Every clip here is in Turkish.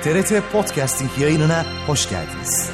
TRT Podcasting yayınına hoş geldiniz.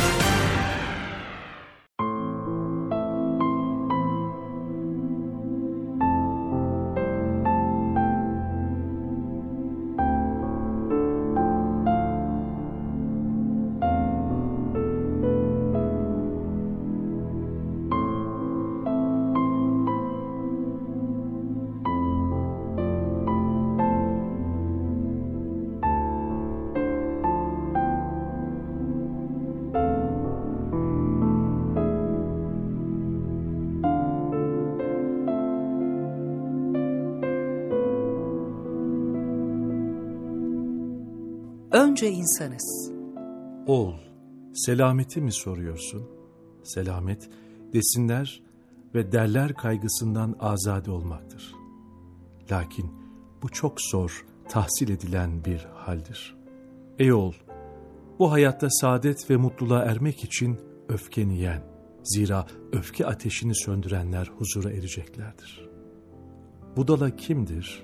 Önce insanız. Oğul, selameti mi soruyorsun? Selamet, desinler ve derler kaygısından azade olmaktır. Lakin bu çok zor, tahsil edilen bir haldir. Ey oğul, bu hayatta saadet ve mutluluğa ermek için öfkeni yen. Zira öfke ateşini söndürenler huzura ereceklerdir. Budala kimdir?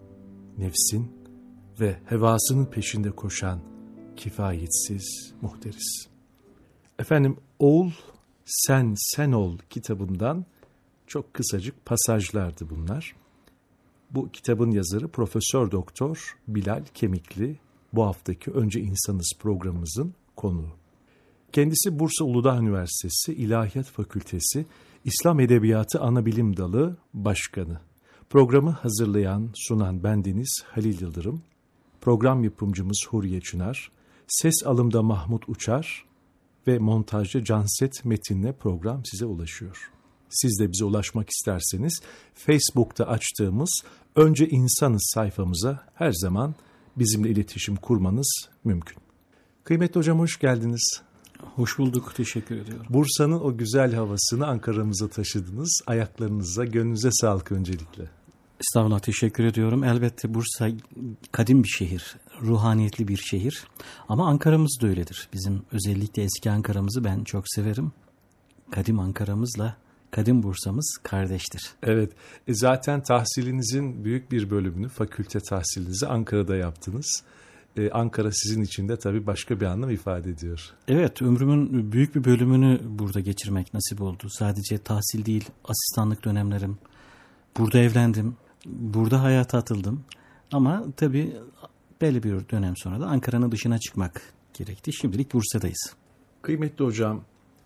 Nefsin ve hevasının peşinde koşan kifayetsiz muhteris. Efendim, Oğul Sen Ol kitabından çok kısacık pasajlardı bunlar. Bu kitabın yazarı Profesör Doktor Bilal Kemikli, bu haftaki Önce İnsanız programımızın konuğu. Kendisi Bursa Uludağ Üniversitesi İlahiyat Fakültesi İslam Edebiyatı Anabilim Dalı Başkanı. Programı hazırlayan, sunan bendeniz Halil Yıldırım. Program yapımcımız Huriye Çınar, ses alımda Mahmut Uçar ve montajcı Canset Metin'le program size ulaşıyor. Siz de bize ulaşmak isterseniz Facebook'ta açtığımız Önce İnsanız sayfamıza her zaman bizimle iletişim kurmanız mümkün. Kıymetli hocam, hoş geldiniz. Hoş bulduk, teşekkür ediyorum. Bursa'nın o güzel havasını Ankara'mıza taşıdınız. Ayaklarınıza, gönlünüze sağlık öncelikle. Estağfurullah, teşekkür ediyorum. Elbette Bursa kadim bir şehir, ruhaniyetli bir şehir. Ama Ankara'mız da öyledir. Bizim özellikle eski Ankara'mızı ben çok severim. Kadim Ankara'mızla kadim Bursa'mız kardeştir. Evet, zaten tahsilinizin büyük bir bölümünü, fakülte tahsilinizi Ankara'da yaptınız. Ankara sizin için de tabii başka bir anlam ifade ediyor. Evet, ömrümün büyük bir bölümünü burada geçirmek nasip oldu. Sadece tahsil değil, asistanlık dönemlerim. Burada evlendim, burada hayata atıldım. Ama tabii belli bir dönem sonra da Ankara'nın dışına çıkmak gerekti. Şimdilik Bursa'dayız. Kıymetli hocam,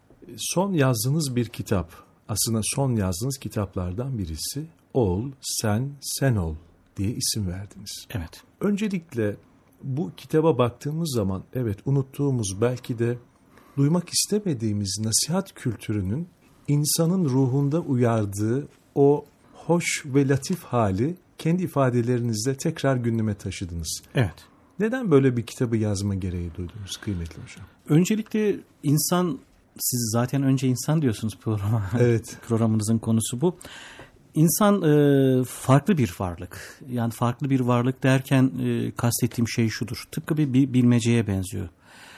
son yazdığınız bir kitap, aslında son yazdığınız kitaplardan birisi Oğul Sen Ol diye isim verdiniz. Evet. Öncelikle bu kitaba baktığımız zaman evet, unuttuğumuz, belki de duymak istemediğimiz nasihat kültürünün insanın ruhunda uyardığı o hoş ve latif hali kendi ifadelerinizle tekrar gündeme taşıdınız. Evet. Neden böyle bir kitabı yazma gereği duydunuz kıymetli hocam? Öncelikle insan, siz zaten önce insan diyorsunuz programa. Evet. Programınızın konusu bu. İnsan farklı bir varlık. Yani farklı bir varlık derken kastettiğim şey şudur. Tıpkı bir bilmeceye benziyor.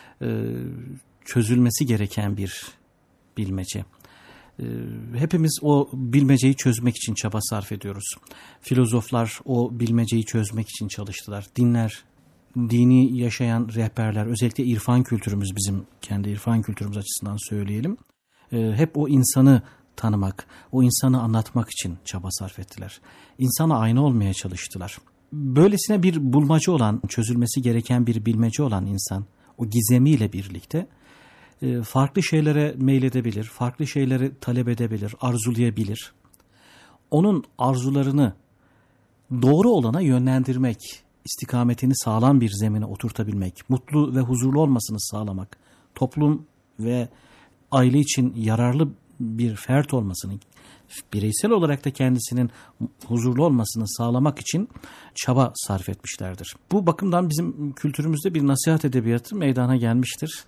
Çözülmesi gereken bir bilmece. Hepimiz o bilmeceyi çözmek için çaba sarf ediyoruz. Filozoflar o bilmeceyi çözmek için çalıştılar. Dinler, dini yaşayan rehberler, özellikle irfan kültürümüz, bizim kendi irfan kültürümüz açısından söyleyelim. Hep o insanı tanımak, o insanı anlatmak için çaba sarf ettiler. İnsana ayna olmaya çalıştılar. Böylesine bir bulmaca olan, çözülmesi gereken bir bilmece olan insan, o gizemiyle birlikte farklı şeylere meyledebilir, farklı şeyleri talep edebilir, arzulayabilir. Onun arzularını doğru olana yönlendirmek, istikametini sağlam bir zemine oturtabilmek, mutlu ve huzurlu olmasını sağlamak, toplum ve aile için yararlı bir fert olmasını, bireysel olarak da kendisinin huzurlu olmasını sağlamak için çaba sarf etmişlerdir. Bu bakımdan bizim kültürümüzde bir nasihat edebiyatı meydana gelmiştir.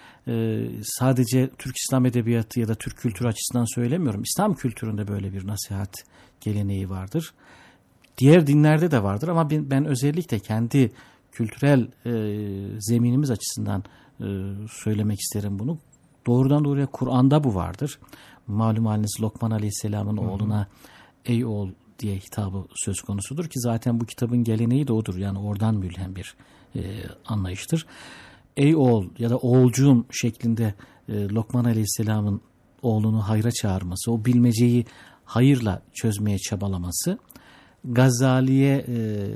Sadece Türk İslam edebiyatı ya da Türk kültürü açısından söylemiyorum. İslam kültüründe böyle bir nasihat geleneği vardır. Diğer dinlerde de vardır ama ben özellikle kendi kültürel zeminimiz açısından söylemek isterim bunu. Doğrudan doğruya Kur'an'da bu vardır. Malum haliniz Lokman Aleyhisselam'ın oğluna ey oğul diye hitabı söz konusudur ki zaten bu kitabın geleneği de odur. Yani oradan mülhem bir anlayıştır. Ey oğul ya da oğulcuğum şeklinde Lokman Aleyhisselam'ın oğlunu hayra çağırması, o bilmeceyi hayırla çözmeye çabalaması, Gazali'ye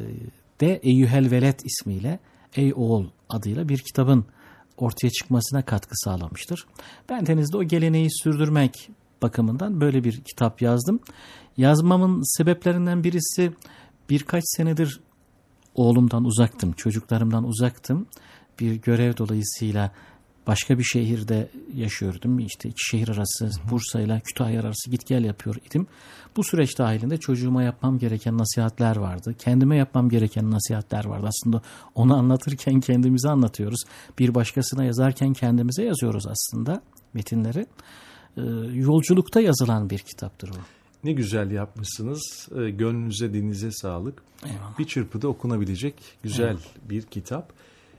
de Eyyuhel Veled ismiyle Ey Oğul adıyla bir kitabın ortaya çıkmasına katkı sağlamıştır. Bendeniz de o geleneği sürdürmek bakımından böyle bir kitap yazdım. Yazmamın sebeplerinden birisi birkaç senedir oğlumdan uzaktım, çocuklarımdan uzaktım. Bir görev dolayısıyla başka bir şehirde yaşıyordum. İşte iki şehir arası, Bursa ile Kütahya arası git gel yapıyor idim. Bu süreç dahilinde çocuğuma yapmam gereken nasihatler vardı. Kendime yapmam gereken nasihatler vardı. Aslında onu anlatırken kendimize anlatıyoruz. Bir başkasına yazarken kendimize yazıyoruz aslında metinleri. Yolculukta yazılan bir kitaptır o. Ne güzel yapmışsınız. Gönlünüze, dilinize sağlık. Eyvallah. Bir çırpıda okunabilecek güzel bir kitap.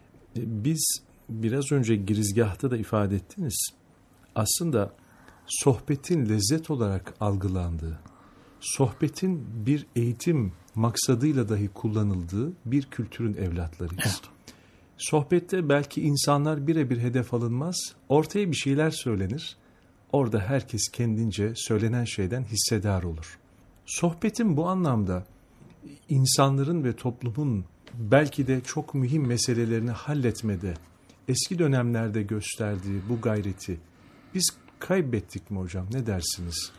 Biz biraz önce girizgahta da ifade ettiniz. Aslında sohbetin lezzet olarak algılandığı, sohbetin bir eğitim maksadıyla dahi kullanıldığı bir kültürün evlatlarıyız. Evet. Sohbette belki insanlar birebir hedef alınmaz, ortaya bir şeyler söylenir. Orada herkes kendince söylenen şeyden hissedar olur. Sohbetin bu anlamda insanların ve toplumun belki de çok mühim meselelerini halletmede eski dönemlerde gösterdiği bu gayreti biz kaybettik mi hocam? Ne dersiniz?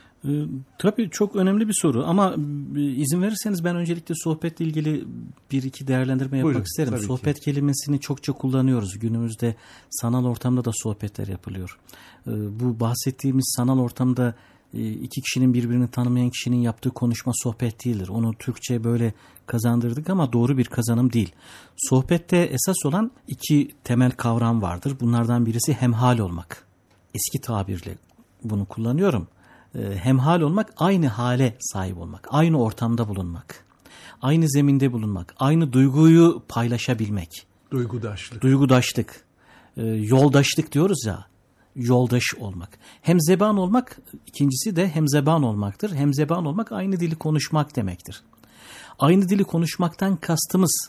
Tabii çok önemli bir soru ama izin verirseniz ben öncelikle sohbetle ilgili bir iki değerlendirme yapmak Buyurun, isterim. tabii Sohbet kelimesini çokça kullanıyoruz. Günümüzde sanal ortamda da sohbetler yapılıyor. Bu bahsettiğimiz sanal ortamda iki kişinin birbirini tanımayan kişinin yaptığı konuşma sohbet değildir. Onu Türkçe böyle kazandırdık ama doğru bir kazanım değil. Sohbette esas olan iki temel kavram vardır. Bunlardan birisi hemhal olmak. Eski tabirle bunu kullanıyorum. Hemhal olmak, aynı hale sahip olmak, aynı ortamda bulunmak, aynı zeminde bulunmak, aynı duyguyu paylaşabilmek. Duygudaşlık. Duygudaşlık, yoldaşlık diyoruz ya, yoldaş olmak. Hemzeban olmak, ikincisi de hemzeban olmaktır. Hemzeban olmak aynı dili konuşmak demektir. Aynı dili konuşmaktan kastımız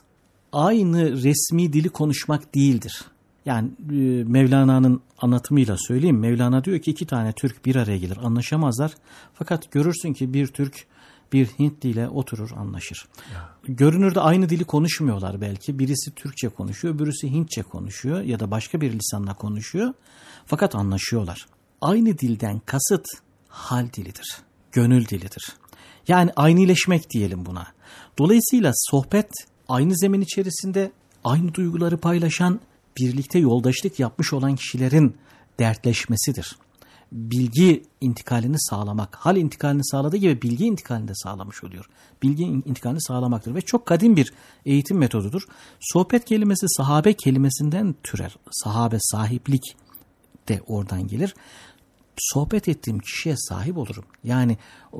aynı resmi dili konuşmak değildir. Yani Mevlana'nın anlatımıyla söyleyeyim. Mevlana diyor ki iki tane Türk bir araya gelir, anlaşamazlar. Fakat görürsün ki bir Türk bir Hintli ile oturur, anlaşır. Görünürde aynı dili konuşmuyorlar belki. Birisi Türkçe konuşuyor, birisi Hintçe konuşuyor ya da başka bir lisanla konuşuyor. Fakat anlaşıyorlar. Aynı dilden kasıt hal dilidir, gönül dilidir. Yani aynileşmek diyelim buna. Dolayısıyla sohbet aynı zemin içerisinde aynı duyguları paylaşan, birlikte yoldaşlık yapmış olan kişilerin dertleşmesidir. Bilgi intikalini sağlamak, hal intikalini sağladığı gibi bilgi intikalini de sağlamış oluyor. Bilgi intikalini sağlamaktır ve çok kadim bir eğitim metodudur. Sohbet kelimesi sahabe kelimesinden türer. Sahabe, sahiplik de oradan gelir. Sohbet ettiğim kişiye sahip olurum. Yani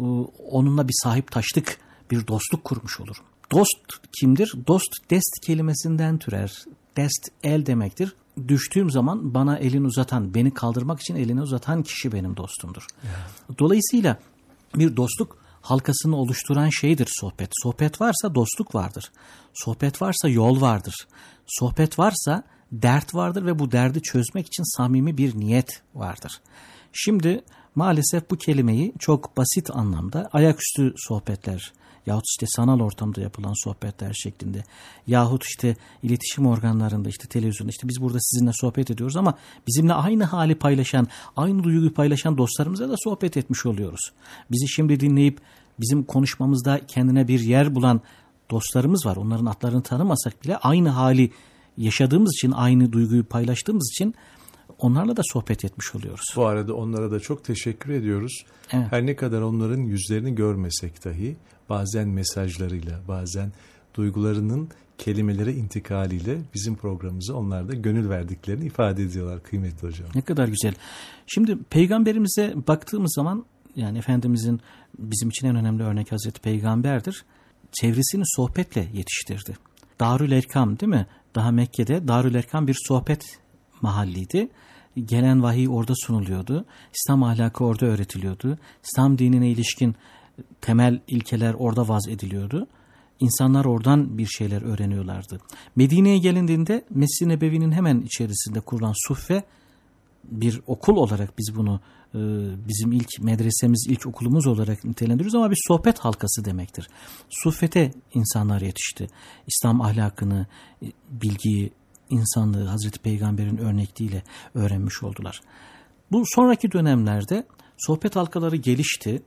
onunla bir sahiptaşlık, bir dostluk kurmuş olurum. Dost kimdir? Dost, dest kelimesinden türer. Dest el demektir. Düştüğüm zaman bana elini uzatan, beni kaldırmak için elini uzatan kişi benim dostumdur. Dolayısıyla bir dostluk halkasını oluşturan şeydir sohbet. Sohbet varsa dostluk vardır. Sohbet varsa yol vardır. Sohbet varsa dert vardır ve bu derdi çözmek için samimi bir niyet vardır. Şimdi maalesef bu kelimeyi çok basit anlamda ayaküstü sohbetler yahut işte sanal ortamda yapılan sohbetler şeklinde yahut işte iletişim organlarında işte televizyonda işte biz burada sizinle sohbet ediyoruz ama bizimle aynı hali paylaşan, aynı duyguyu paylaşan dostlarımıza da sohbet etmiş oluyoruz. Bizi şimdi dinleyip bizim konuşmamızda kendine bir yer bulan dostlarımız var. Onların adlarını tanımasak bile aynı hali yaşadığımız için, aynı duyguyu paylaştığımız için onlarla da sohbet etmiş oluyoruz. Bu arada onlara da çok teşekkür ediyoruz. Evet. Her ne kadar onların yüzlerini görmesek dahi bazen mesajlarıyla, bazen duygularının kelimelere intikaliyle bizim programımıza onlar da gönül verdiklerini ifade ediyorlar kıymetli hocam. Ne kadar güzel. Şimdi peygamberimize baktığımız zaman yani Efendimizin bizim için en önemli örnek Hazreti Peygamber'dir. Çevresini sohbetle yetiştirdi. Darül Erkam değil mi? Daha Mekke'de Darül Erkam bir sohbet mahalliydi. Gelen vahiy orada sunuluyordu. İslam ahlakı orada öğretiliyordu. İslam dinine ilişkin temel ilkeler orada vaz ediliyordu. İnsanlar oradan bir şeyler öğreniyorlardı. Medine'ye gelindiğinde Mescid-i Nebevi'nin hemen içerisinde kurulan Suffe bir okul olarak biz bunu bizim ilk medresemiz, ilk okulumuz olarak nitelendiriyoruz ama bir sohbet halkası demektir. Suffete insanlar yetişti. İslam ahlakını, bilgiyi, insanlığı Hazreti Peygamber'in örnekliğiyle öğrenmiş oldular. Bu sonraki dönemlerde sohbet halkaları gelişti.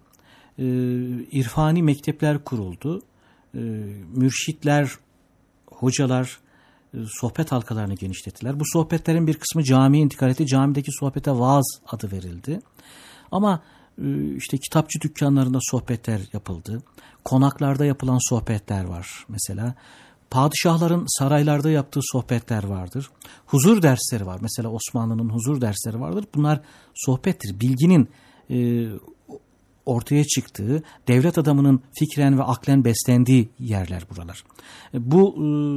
İrfani mektepler kuruldu. Mürşitler, hocalar sohbet halkalarını genişlettiler. Bu sohbetlerin bir kısmı camiye intikal etti. Camideki sohbete vaaz adı verildi. Ama işte kitapçı dükkanlarında sohbetler yapıldı. Konaklarda yapılan sohbetler var mesela. Padişahların saraylarda yaptığı sohbetler vardır. Huzur dersleri var. Mesela Osmanlı'nın huzur dersleri vardır. Bunlar sohbettir. Bilginin ortaya çıktığı, devlet adamının fikren ve aklen beslendiği yerler buralar. Bu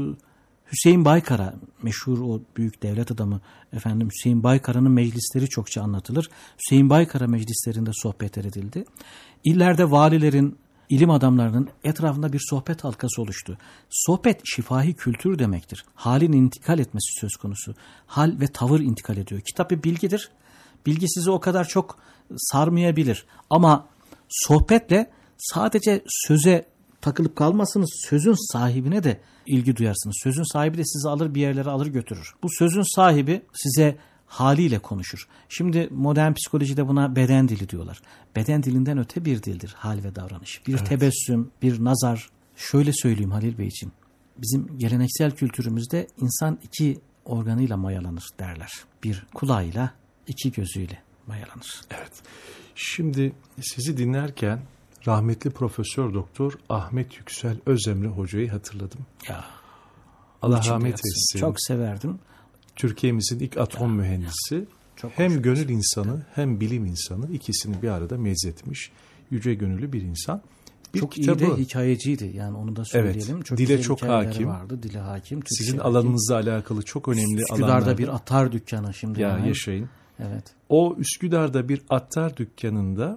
Hüseyin Baykara, meşhur o büyük devlet adamı Hüseyin Baykara'nın meclisleri çokça anlatılır. Hüseyin Baykara meclislerinde sohbetler edildi. İllerde valilerin, ilim adamlarının etrafında bir sohbet halkası oluştu. Sohbet şifahi kültür demektir. Halin intikal etmesi söz konusu. Hal ve tavır intikal ediyor. Kitap bir bilgidir. Bilgi sizi o kadar çok sarmayabilir. Ama sohbetle sadece söze takılıp kalmazsınız. Sözün sahibine de ilgi duyarsınız. Sözün sahibi de sizi alır bir yerlere alır götürür. Bu sözün sahibi size haliyle konuşur. Şimdi modern psikolojide buna beden dili diyorlar. Beden dilinden öte bir dildir hal ve davranış. Bir tebessüm, bir nazar. Şöyle söyleyeyim Halil Bey için. Bizim geleneksel kültürümüzde insan 2 organıyla mayalanır derler. Bir kulağıyla, 2 gözüyle mayalanır. Evet. Şimdi sizi dinlerken rahmetli Profesör Doktor Ahmet Yüksel Özemre hocayı hatırladım. Ya. Allah rahmet etsin. Çok severdim. Türkiye'mizin ilk atom mühendisi. Çok hem gönül insanı hem bilim insanı ikisini bir arada mezzetmiş. Yüce gönüllü bir insan. Çok kitabı, iyi de hikayeciydi. Yani onu da söyleyelim. Evet, çok dile çok hakim. Vardı, dile hakim. Sizin alanınızla alakalı çok önemli alanlar. Üsküdar'da bir atar dükkanı şimdi. Ya yaşayın. Evet. O Üsküdar'da bir attar dükkanında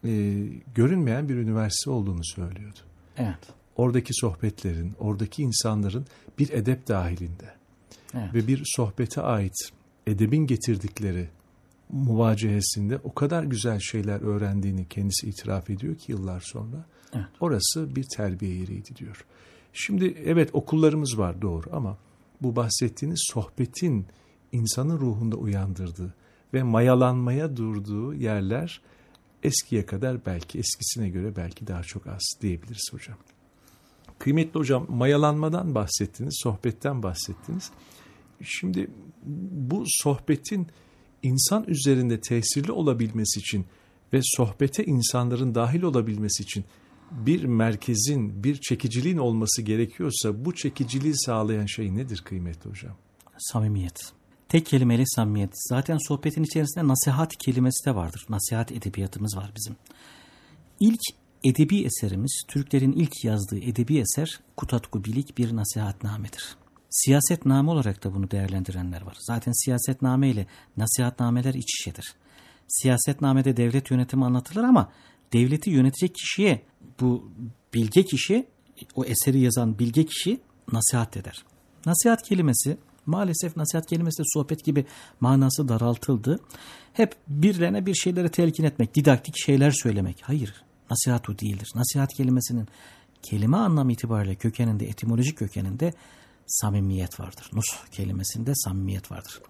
görünmeyen bir üniversite olduğunu söylüyordu. Evet. Oradaki sohbetlerin, oradaki insanların bir edep dahilinde ve bir sohbete ait edebin getirdikleri muvacehesinde o kadar güzel şeyler öğrendiğini kendisi itiraf ediyor ki yıllar sonra. Evet. Orası bir terbiye yeriydi diyor. Şimdi evet okullarımız var doğru ama bu bahsettiğiniz sohbetin insanın ruhunda uyandırdığı ve mayalanmaya durduğu yerler eskiye kadar belki eskisine göre belki daha çok az diyebiliriz hocam. Kıymetli hocam mayalanmadan bahsettiniz, sohbetten bahsettiniz. Şimdi bu sohbetin insan üzerinde tesirli olabilmesi için ve sohbete insanların dahil olabilmesi için bir merkezin, bir çekiciliğin olması gerekiyorsa bu çekiciliği sağlayan şey nedir kıymetli hocam? Samimiyet. Tek kelimeyle samimiyet. Zaten sohbetin içerisinde nasihat kelimesi de vardır. Nasihat edebiyatımız var bizim. İlk edebi eserimiz, Türklerin ilk yazdığı edebi eser Kutatku Bilik bir nasihatnamedir. Siyasetname olarak da bunu değerlendirenler var. Zaten siyasetname ile nasihatnameler iç içedir. Siyasetnamede devlet yönetimi anlatılır ama devleti yönetecek kişiye bu bilge kişi, o eseri yazan bilge kişi nasihat eder. Nasihat kelimesi, maalesef nasihat kelimesi de sohbet gibi manası daraltıldı. Hep birilerine bir şeyleri telkin etmek, didaktik şeyler söylemek. Hayır, nasihat o değildir. Nasihat kelimesinin kelime anlamı itibariyle kökeninde, etimolojik kökeninde samimiyet vardır. Nush kelimesinde samimiyet vardır.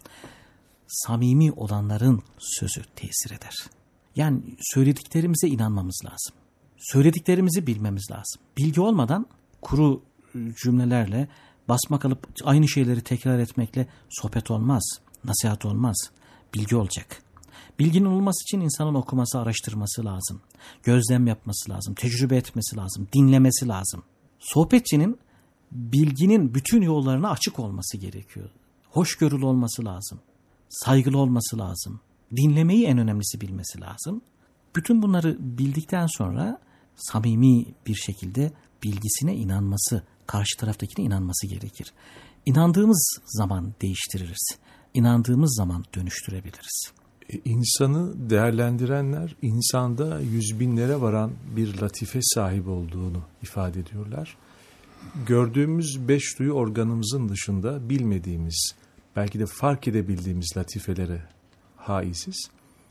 Samimi olanların sözü tesir eder. Yani söylediklerimize inanmamız lazım. Söylediklerimizi bilmemiz lazım. Bilgi olmadan kuru cümlelerle basmak alıp aynı şeyleri tekrar etmekle sohbet olmaz, nasihat olmaz. Bilgi olacak. Bilginin olması için insanın okuması, araştırması lazım. Gözlem yapması lazım, tecrübe etmesi lazım, dinlemesi lazım. Sohbetçinin bilginin bütün yollarına açık olması gerekiyor. Hoşgörülü olması lazım. Saygılı olması lazım. Dinlemeyi en önemlisi bilmesi lazım. Bütün bunları bildikten sonra samimi bir şekilde bilgisine inanması, karşı taraftakine inanması gerekir. İnandığımız zaman değiştiririz. İnandığımız zaman dönüştürebiliriz. İnsanı değerlendirenler insanda yüz binlere varan bir latife sahip olduğunu ifade ediyorlar. Gördüğümüz 5 duyu organımızın dışında bilmediğimiz, belki de fark edebildiğimiz latifelere haiziz.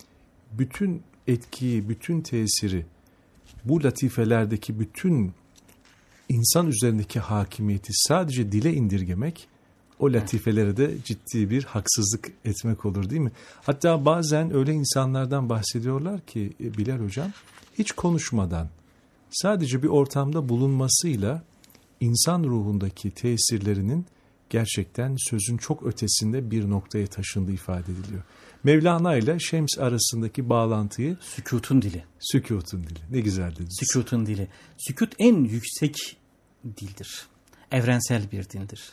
Bütün etkiyi, bütün tesiri, bu latifelerdeki bütün insan üzerindeki hakimiyeti sadece dile indirgemek, o latifelere de ciddi bir haksızlık etmek olur, değil mi? Hatta bazen öyle insanlardan bahsediyorlar ki Bilal Hocam, hiç konuşmadan sadece bir ortamda bulunmasıyla insan ruhundaki tesirlerinin gerçekten sözün çok ötesinde bir noktaya taşındığı ifade ediliyor. Mevlana ile Şems arasındaki bağlantıyı... Sükûtun dili. Sükûtun dili. Ne güzel dediniz. Sükûtun dili. Sükût en yüksek dildir. Evrensel bir dildir.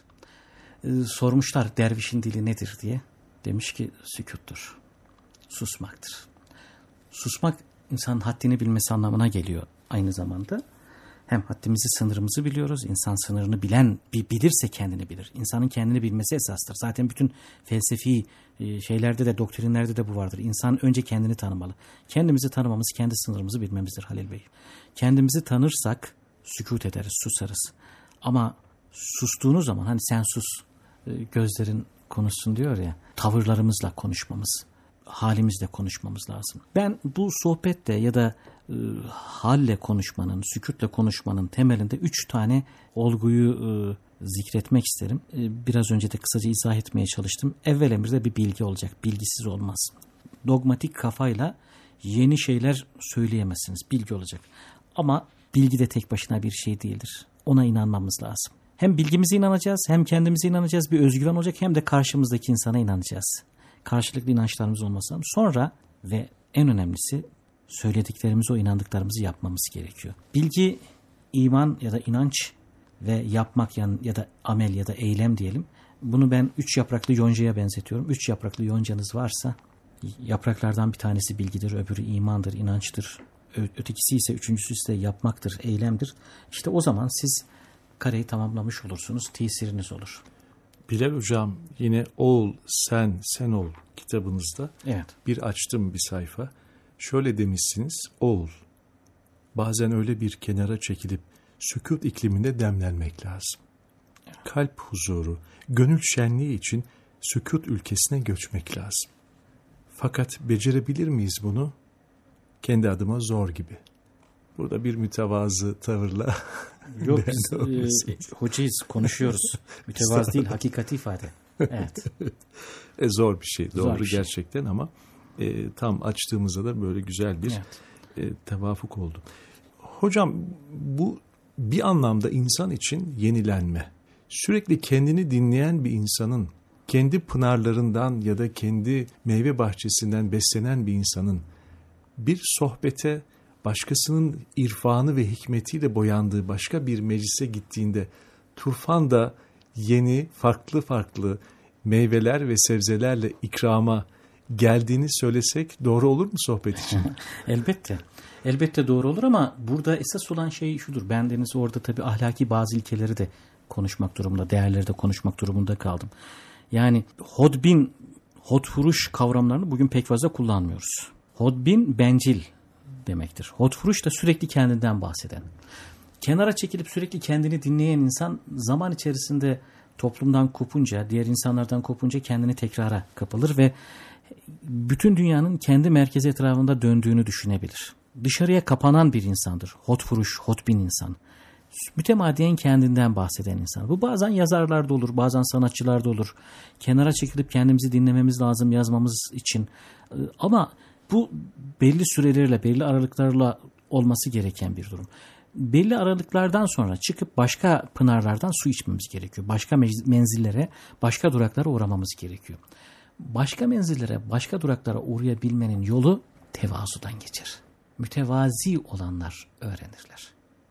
Sormuşlar dervişin dili nedir diye. Demiş ki sükûttur. Susmaktır. Susmak insanın haddini bilmesi anlamına geliyor aynı zamanda. Hem haddimizi, sınırımızı biliyoruz. İnsan sınırını bilen, bilirse kendini bilir. İnsanın kendini bilmesi esastır. Zaten bütün felsefi şeylerde de, doktrinlerde de bu vardır. İnsan önce kendini tanımalı. Kendimizi tanımamız, kendi sınırımızı bilmemizdir Halil Bey. Kendimizi tanırsak sükût ederiz, susarız. Ama sustuğunuz zaman, hani sen sus, gözlerin konuşsun diyor ya, tavırlarımızla konuşmamız, halimizle konuşmamız lazım. Ben bu sohbette ya da halle konuşmanın, sükûtle konuşmanın temelinde 3 tane olguyu zikretmek isterim. Biraz önce de kısaca izah etmeye çalıştım. Evvel emirde bir bilgi olacak. Bilgisiz olmaz. Dogmatik kafayla yeni şeyler söyleyemezsiniz. Bilgi olacak. Ama bilgi de tek başına bir şey değildir. Ona inanmamız lazım. Hem bilgimize inanacağız, hem kendimize inanacağız. Bir özgüven olacak, hem de karşımızdaki insana inanacağız. Karşılıklı inançlarımız olması lazım. Sonra ve en önemlisi söylediklerimizi, o inandıklarımızı yapmamız gerekiyor. Bilgi, iman ya da inanç ve yapmak ya da amel ya da eylem diyelim. Bunu ben 3 yapraklı yoncaya benzetiyorum. 3 yapraklı yoncanız varsa yapraklardan bir tanesi bilgidir, öbürü imandır, inançtır. Ötekisi ise, üçüncüsü ise yapmaktır, eylemdir. İşte o zaman siz kareyi tamamlamış olursunuz, tesiriniz olur. Bilal Hocam, yine Oğul Sen Ol kitabınızda bir açtım bir sayfa. Şöyle demişsiniz: Oğul, bazen öyle bir kenara çekilip sükût ikliminde demlenmek lazım. Kalp huzuru, gönül şenliği için sükût ülkesine göçmek lazım. Fakat becerebilir miyiz bunu? Kendi adıma zor gibi. Burada bir mütevazı tavırla... Yok, biz hocayız, konuşuyoruz. Mütevazı değil, hakikati ifade. Evet. Zor bir şey, doğru bir şey. Gerçekten ama tam açtığımızda da böyle güzel bir tevafuk oldu. Hocam, bu bir anlamda insan için yenilenme. Sürekli kendini dinleyen bir insanın, kendi pınarlarından ya da kendi meyve bahçesinden beslenen bir insanın bir sohbete, başkasının irfanı ve hikmetiyle boyandığı başka bir meclise gittiğinde turfanda yeni, farklı meyveler ve sebzelerle ikrama geldiğini söylesek doğru olur mu sohbet için? Elbette. Elbette doğru olur ama burada esas olan şey şudur. Bendeniz orada tabii ahlaki bazı ilkeleri de konuşmak durumunda, değerleri de konuşmak durumunda kaldım. Yani hodbin, hodfuruş kavramlarını bugün pek fazla kullanmıyoruz. Hodbin bencil demektir. Hodfuruş da sürekli kendinden bahseden. Kenara çekilip sürekli kendini dinleyen insan zaman içerisinde toplumdan kopunca, diğer insanlardan kopunca kendini tekrara kapılır ve bütün dünyanın kendi merkezi etrafında döndüğünü düşünebilir. Dışarıya kapanan bir insandır. Hodfuruş, hodbin insan. Mütemadiyen kendinden bahseden insan. Bu bazen yazarlarda olur, bazen sanatçılarda olur. Kenara çekilip kendimizi dinlememiz lazım yazmamız için. Ama bu belli sürelerle, belli aralıklarla olması gereken bir durum. Belli aralıklardan sonra çıkıp başka pınarlardan su içmemiz gerekiyor. Başka menzillere, başka duraklara uğramamız gerekiyor. Başka menzillere, başka duraklara uğrayabilmenin yolu tevazudan geçer. Mütevazi olanlar öğrenirler.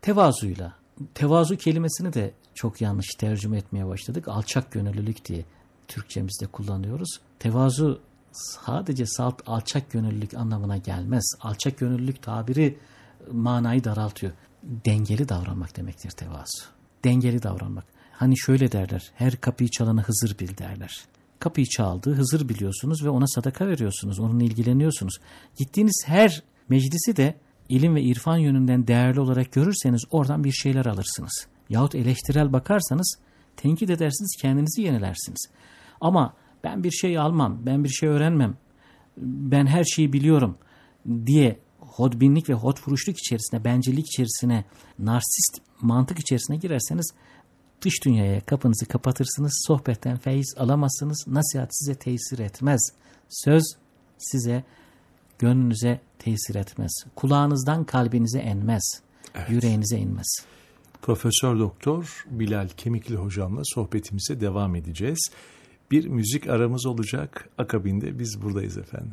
Tevazu kelimesini de çok yanlış tercüme etmeye başladık. Alçak gönüllülük diye Türkçemizde kullanıyoruz. Tevazu sadece salt alçak gönüllülük anlamına gelmez. Alçak gönüllülük tabiri manayı daraltıyor. Dengeli davranmak demektir tevazu. Dengeli davranmak. Hani şöyle derler, her kapıyı çalanı Hızır bil derler. kapıyı çaldı, Hızır biliyorsunuz ve ona sadaka veriyorsunuz, onunla ilgileniyorsunuz. Gittiğiniz her meclisi de ilim ve irfan yönünden değerli olarak görürseniz oradan bir şeyler alırsınız. Yahut eleştirel bakarsanız tenkit edersiniz, kendinizi yenilersiniz. Ama ben bir şey almam, ben bir şey öğrenmem, ben her şeyi biliyorum diye hodbinlik ve hodfuruşluk içerisine, bencillik içerisine, narsist mantık içerisine girerseniz dış dünyaya kapınızı kapatırsınız, sohbetten feyiz alamazsınız, nasihat size tesir etmez, söz size, gönlünüze tesir etmez, kulağınızdan kalbinize enmez, yüreğinize inmez. Profesör Doktor Bilal Kemikli hocamla sohbetimize devam edeceğiz. Bir müzik aramız olacak, akabinde biz buradayız efendim.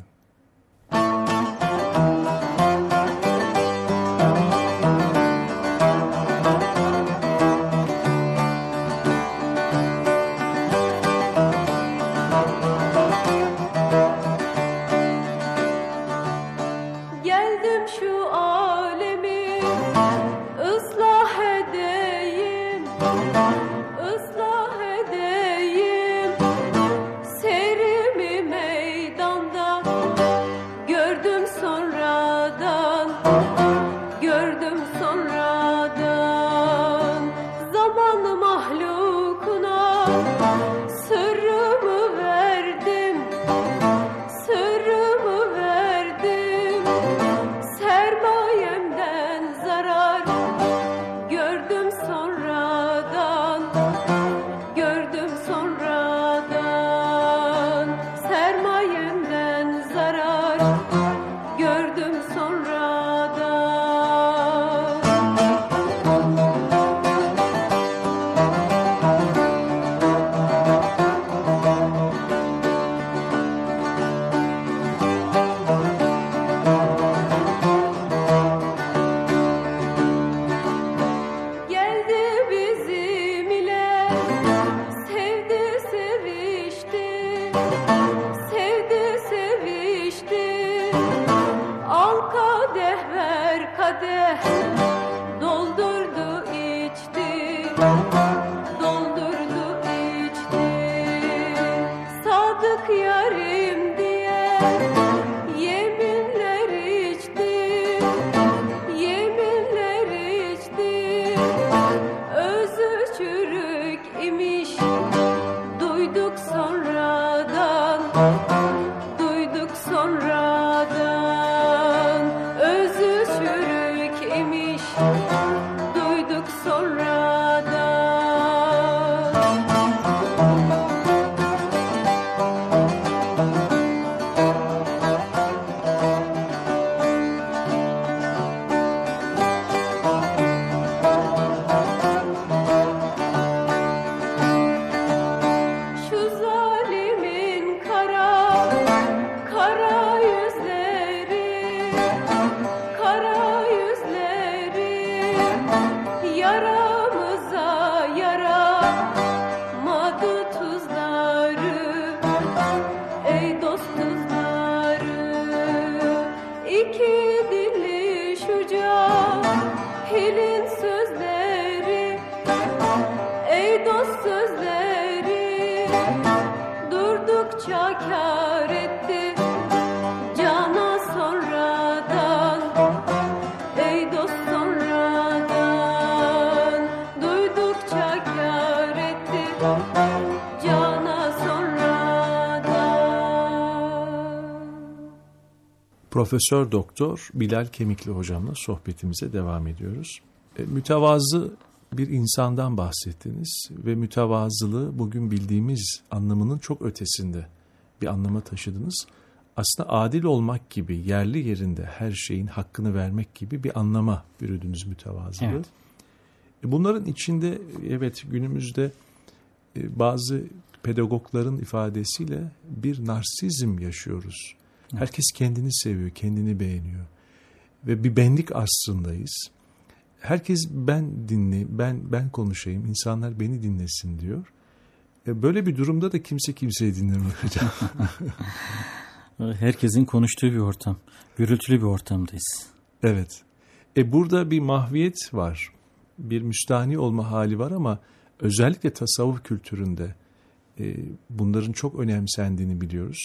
Profesör Doktor Bilal Kemikli hocamla sohbetimize devam ediyoruz. Mütevazı bir insandan bahsettiniz ve mütevazılığı bugün bildiğimiz anlamının çok ötesinde bir anlama taşıdınız. Aslında adil olmak gibi, yerli yerinde her şeyin hakkını vermek gibi bir anlama bürüdünüz mütevazılığı. Evet. Bunların içinde evet günümüzde bazı pedagogların ifadesiyle bir narsizm yaşıyoruz. Herkes kendini seviyor, kendini beğeniyor ve bir benlik aslındayız. Herkes ben konuşayım, insanlar beni dinlesin diyor. Böyle bir durumda da kimse kimseyi dinlemiyor hocam. Herkesin konuştuğu bir ortam, gürültülü bir ortamdayız. Evet. Burada bir mahviyet var, bir müstahni olma hali var ama özellikle tasavvuf kültüründe bunların çok önemsendiğini biliyoruz.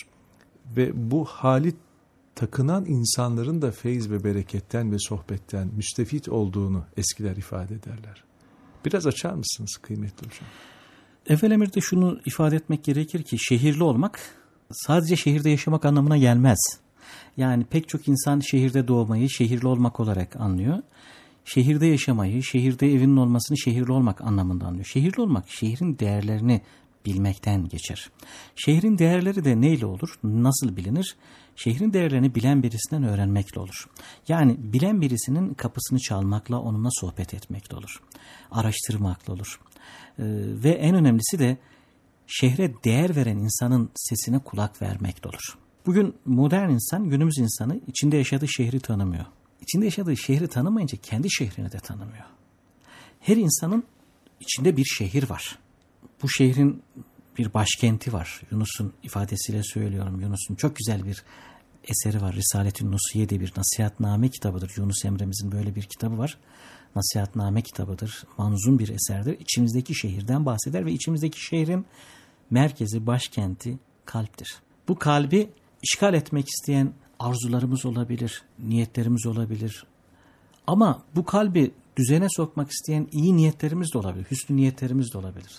Ve bu hali takınan insanların da feyz ve bereketten ve sohbetten müstefit olduğunu eskiler ifade ederler. Biraz açar mısınız kıymetli hocam? Evvel emirde şunu ifade etmek gerekir ki şehirli olmak sadece şehirde yaşamak anlamına gelmez. Yani pek çok insan şehirde doğmayı şehirli olmak olarak anlıyor. Şehirde yaşamayı, şehirde evinin olmasını şehirli olmak anlamında anlıyor. Şehirli olmak şehrin değerlerini bilmekten geçer. Şehrin değerleri de neyle olur? Nasıl bilinir? Şehrin değerlerini bilen birisinden öğrenmekle olur. Yani bilen birisinin kapısını çalmakla, onunla sohbet etmekle olur. Araştırmakla olur. Ve en önemlisi de şehre değer veren insanın sesine kulak vermekle olur. Bugün modern insan, günümüz insanı içinde yaşadığı şehri tanımıyor. İçinde yaşadığı şehri tanımayınca kendi şehrini de tanımıyor. Her insanın içinde bir şehir var. Bu şehrin bir başkenti var. Yunus'un ifadesiyle söylüyorum. Yunus'un çok güzel bir eseri var. Risalet-i Nusiye diye bir nasihatname kitabıdır. Yunus Emre'mizin böyle bir kitabı var. Nasihatname kitabıdır. Manzum bir eserdir. İçimizdeki şehirden bahseder ve içimizdeki şehrin merkezi, başkenti kalptir. Bu kalbi işgal etmek isteyen arzularımız olabilir, niyetlerimiz olabilir. Ama bu kalbi düzene sokmak isteyen iyi niyetlerimiz de olabilir, hüsnü niyetlerimiz de olabilir.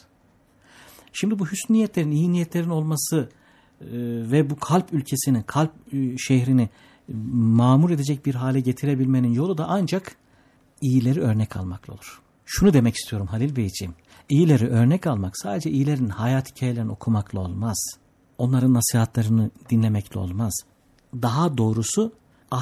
Şimdi bu hüsnü niyetlerin, iyi niyetlerin olması ve bu kalp ülkesini, kalp şehrini mamur edecek bir hale getirebilmenin yolu da ancak iyileri örnek almakla olur. Şunu demek istiyorum Halil Beyciğim, iyileri örnek almak sadece iyilerin hayat hikayelerini okumakla olmaz. Onların nasihatlerini dinlemekle olmaz. Daha doğrusu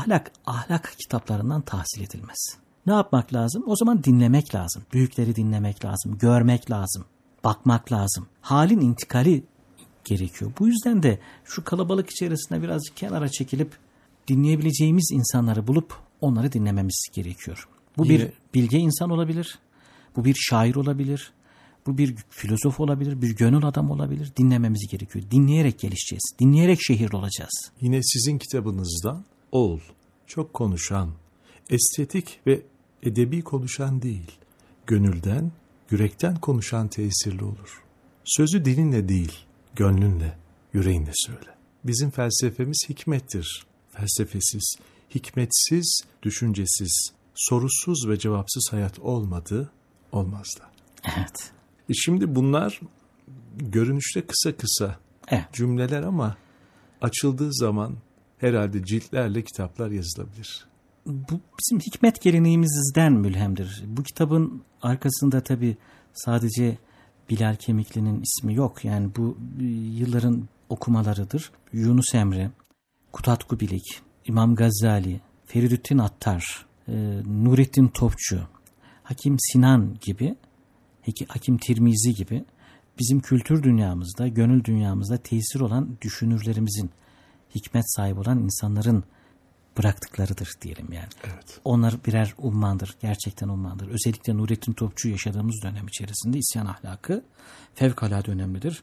ahlak kitaplarından tahsil edilmez. Ne yapmak lazım? O zaman dinlemek lazım. Büyükleri dinlemek lazım, görmek lazım, bakmak lazım. Halin intikali gerekiyor. Bu yüzden de şu kalabalık içerisinde birazcık kenara çekilip dinleyebileceğimiz insanları bulup onları dinlememiz gerekiyor. Bu bir bilge insan olabilir, bu bir şair olabilir, bu bir filozof olabilir, bir gönül adamı olabilir. Dinlememiz gerekiyor. Dinleyerek gelişeceğiz. Dinleyerek şehirli olacağız. Yine sizin kitabınızda oğul, çok konuşan, estetik ve edebi konuşan değil, gönülden, yürekten konuşan tesirli olur. Sözü dilinle değil, gönlünle, yüreğinle söyle. Bizim felsefemiz hikmettir. Felsefesiz, hikmetsiz, düşüncesiz, sorusuz ve cevapsız hayat olmadı, olmaz da. Evet. Şimdi bunlar görünüşte kısa cümleler ama açıldığı zaman herhalde ciltlerle kitaplar yazılabilir. Bu bizim hikmet geleneğimizden mülhemdir. Bu kitabın arkasında tabii sadece Bilal Kemikli'nin ismi yok. Yani bu yılların okumalarıdır. Yunus Emre, Kutat Kubilik, İmam Gazali, Feridüddin Attar, Nurettin Topçu, Hakim Sinan gibi, Hakim Tirmizi gibi bizim kültür dünyamızda, gönül dünyamızda tesir olan düşünürlerimizin, hikmet sahibi olan insanların bıraktıklarıdır diyelim yani. Evet. Onlar birer ummandır, gerçekten ummandır. Özellikle Nurettin Topçu yaşadığımız dönem içerisinde isyan ahlakı fevkalade önemlidir.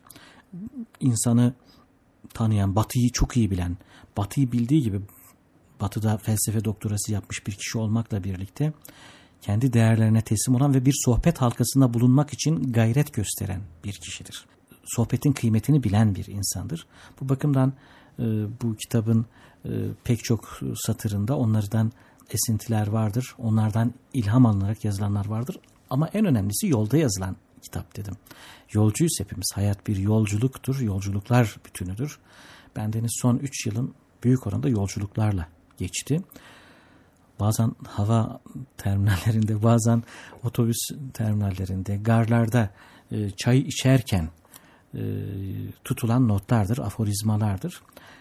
İnsanı tanıyan, Batı'yı çok iyi bilen, Batı'yı bildiği gibi Batı'da felsefe doktorası yapmış bir kişi olmakla birlikte kendi değerlerine teslim olan ve bir sohbet halkasında bulunmak için gayret gösteren bir kişidir. Sohbetin kıymetini bilen bir insandır. Bu bakımdan bu kitabın pek çok satırında onlardan esintiler vardır. Onlardan ilham alınarak yazılanlar vardır. Ama en önemlisi yolda yazılan kitap dedim. Yolcuyuz hepimiz. Hayat bir yolculuktur. Yolculuklar bütünüdür. Bendeniz son 3 yılın büyük oranda yolculuklarla geçti. Bazen hava terminallerinde, bazen otobüs terminallerinde, garlarda çay içerken tutulan notlardır, aforizmalardır.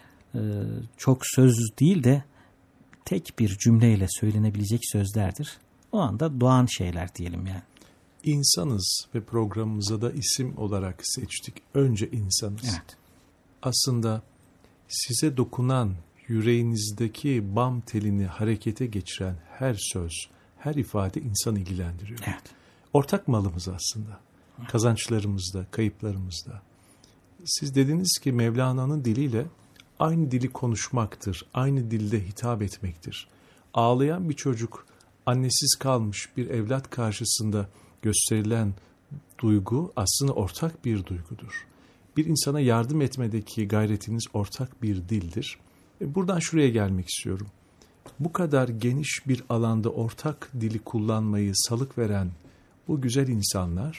Çok söz değil de tek bir cümleyle söylenebilecek sözlerdir. O anda doğan şeyler diyelim yani. İnsanız ve programımıza da isim olarak seçtik. Önce insanız. Evet. Aslında size dokunan, yüreğinizdeki bam telini harekete geçiren her söz, her ifade insanı ilgilendiriyor. Evet. Ortak malımız aslında. Kazançlarımızda, kayıplarımızda. Siz dediniz ki Mevlana'nın diliyle aynı dili konuşmaktır, aynı dilde hitap etmektir. Ağlayan bir çocuk, annesiz kalmış bir evlat karşısında gösterilen duygu aslında ortak bir duygudur. bir insana yardım etmedeki gayretiniz ortak bir dildir. Buradan şuraya gelmek istiyorum. Bu kadar geniş bir alanda ortak dili kullanmayı salık veren bu güzel insanlar,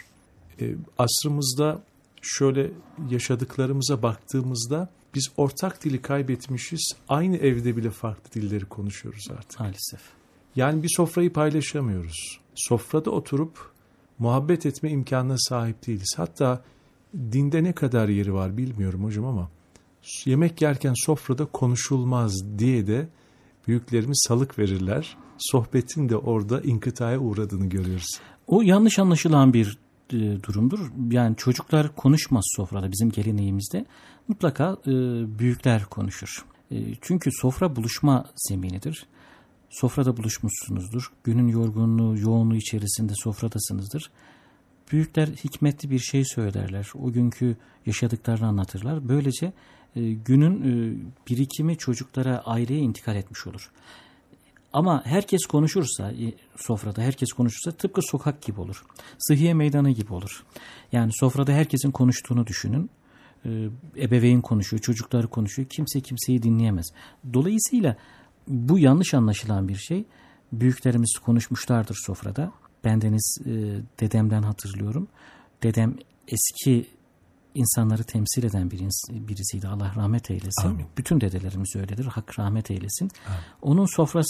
asrımızda şöyle yaşadıklarımıza baktığımızda biz ortak dili kaybetmişiz. Aynı evde bile farklı dilleri konuşuyoruz artık. Maalesef. Yani bir sofrayı paylaşamıyoruz. Sofrada oturup muhabbet etme imkanına sahip değiliz. Hatta dinde ne kadar yeri var bilmiyorum hocam ama yemek yerken sofrada konuşulmaz diye de büyüklerimiz salık verirler. Sohbetin de orada inkıtaya uğradığını görüyoruz. O yanlış anlaşılan bir durumdur. Yani çocuklar konuşmaz sofrada, bizim geleneğimizde. Mutlaka büyükler konuşur. Çünkü sofra buluşma zeminidir. Sofrada buluşmuşsunuzdur. Günün yorgunluğu, yoğunluğu içerisinde sofradasınızdır. Büyükler hikmetli bir şey söylerler. O günkü yaşadıklarını anlatırlar. Böylece günün birikimi çocuklara, aileye intikal etmiş olur. Ama herkes konuşursa, sofrada herkes konuşursa tıpkı sokak gibi olur. Sıhhiye meydanı gibi olur. Yani sofrada herkesin konuştuğunu düşünün. Ebeveyn konuşuyor, çocuklar konuşuyor. Kimse kimseyi dinleyemez. Dolayısıyla bu yanlış anlaşılan bir şey. Büyüklerimiz konuşmuşlardır sofrada. Bendeniz dedemden hatırlıyorum. Dedem eski insanları temsil eden birisiydi. Allah rahmet eylesin. Amin. Bütün dedelerimiz öyledir. Hak rahmet eylesin. Amin. Onun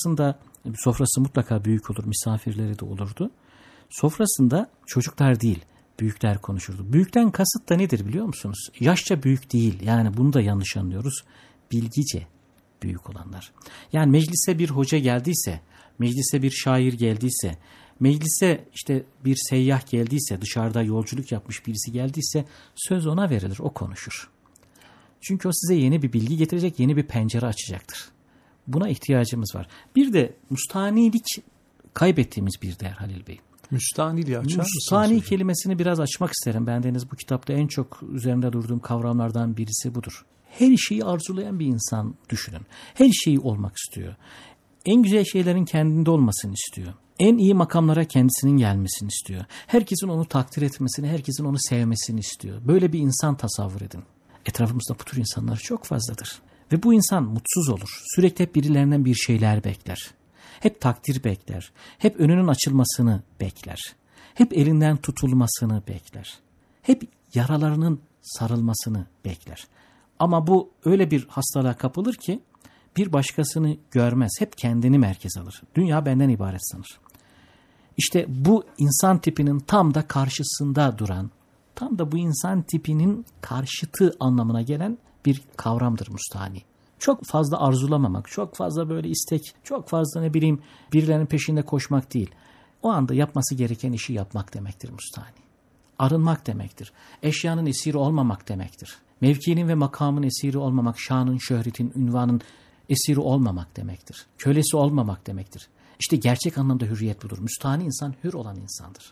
sofrası mutlaka büyük olur. Misafirleri de olurdu. Sofrasında çocuklar değil, büyükler konuşurdu. Büyükten kasıt da nedir biliyor musunuz? Yaşça büyük değil. Yani bunu da yanlış anlıyoruz. Bilgice büyük olanlar. Yani meclise bir hoca geldiyse, meclise bir şair geldiyse, meclise işte bir seyyah geldiyse, dışarıda yolculuk yapmış birisi geldiyse söz ona verilir, o konuşur. Çünkü o size yeni bir bilgi getirecek, yeni bir pencere açacaktır. Buna ihtiyacımız var. Bir de müstahnilik kaybettiğimiz bir değer Halil Bey. Müstahniliği açar mısınız? Müstahni kelimesini biraz açmak isterim. Bendeniz bu kitapta en çok üzerinde durduğum kavramlardan birisi budur. Her şeyi arzulayan bir insan düşünün. Her şeyi olmak istiyor. En güzel şeylerin kendinde olmasını istiyor. En iyi makamlara kendisinin gelmesini istiyor. Herkesin onu takdir etmesini, herkesin onu sevmesini istiyor. Böyle bir insan tasavvur edin. Etrafımızda bu tür insanlar çok fazladır. Ve bu insan mutsuz olur. Sürekli hep birilerinden bir şeyler bekler. Hep takdir bekler. Hep önünün açılmasını bekler. Hep elinden tutulmasını bekler. Hep yaralarının sarılmasını bekler. Ama bu öyle bir hastalığa kapılır ki bir başkasını görmez. Hep kendini merkez alır. Dünya benden ibaret sanır. İşte bu insan tipinin tam da karşısında duran, tam da bu insan tipinin karşıtı anlamına gelen bir kavramdır müstahni. Çok fazla arzulamamak, çok fazla böyle istek, çok fazla birilerinin peşinde koşmak değil. O anda yapması gereken işi yapmak demektir müstahni. Arınmak demektir. Eşyanın esiri olmamak demektir. Mevkinin ve makamın esiri olmamak, şanın, şöhretin, ünvanın esiri olmamak demektir. Kölesi olmamak demektir. İşte gerçek anlamda hürriyet budur. Müstahni insan hür olan insandır.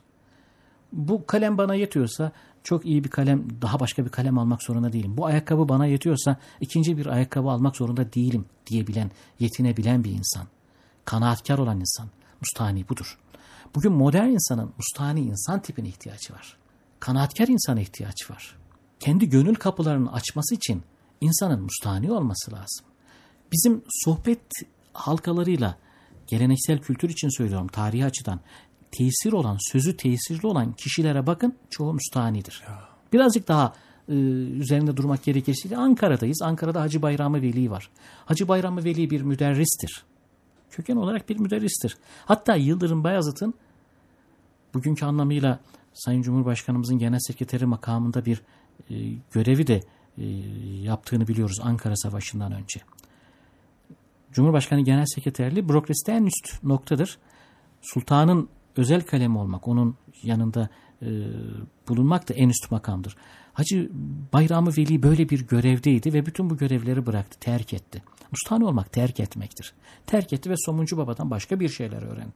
Bu kalem bana yetiyorsa çok iyi bir kalem, daha başka bir kalem almak zorunda değilim. Bu ayakkabı bana yetiyorsa ikinci bir ayakkabı almak zorunda değilim diyebilen, yetinebilen bir insan. Kanaatkar olan insan. Müstahni budur. Bugün modern insanın müstahni insan tipine ihtiyacı var. Kanaatkar insana ihtiyaç var. Kendi gönül kapılarını açması için insanın müstahni olması lazım. Bizim sohbet halkalarıyla, geleneksel kültür için söylüyorum, tarihi açıdan tesir olan, sözü tesirli olan kişilere bakın, çoğu müstahnidir. Birazcık daha üzerinde durmak gerekirse Ankara'dayız. Ankara'da Hacı Bayramı Veli var. Hacı Bayramı Veli bir müderristir. Köken olarak bir müderristir. Hatta Yıldırım Bayezid'in bugünkü anlamıyla Sayın Cumhurbaşkanımızın genel sekreteri makamında bir görevi de yaptığını biliyoruz Ankara Savaşı'ndan önce. Cumhurbaşkanı genel sekreterliği bürokraside en üst noktadır. Sultanın özel kalemi olmak, onun yanında bulunmak da en üst makamdır. Hacı Bayramı Veli böyle bir görevdeydi ve bütün bu görevleri bıraktı, terk etti. Müstahni olmak terk etmektir. Terk etti ve Somuncu Baba'dan başka bir şeyler öğrendi.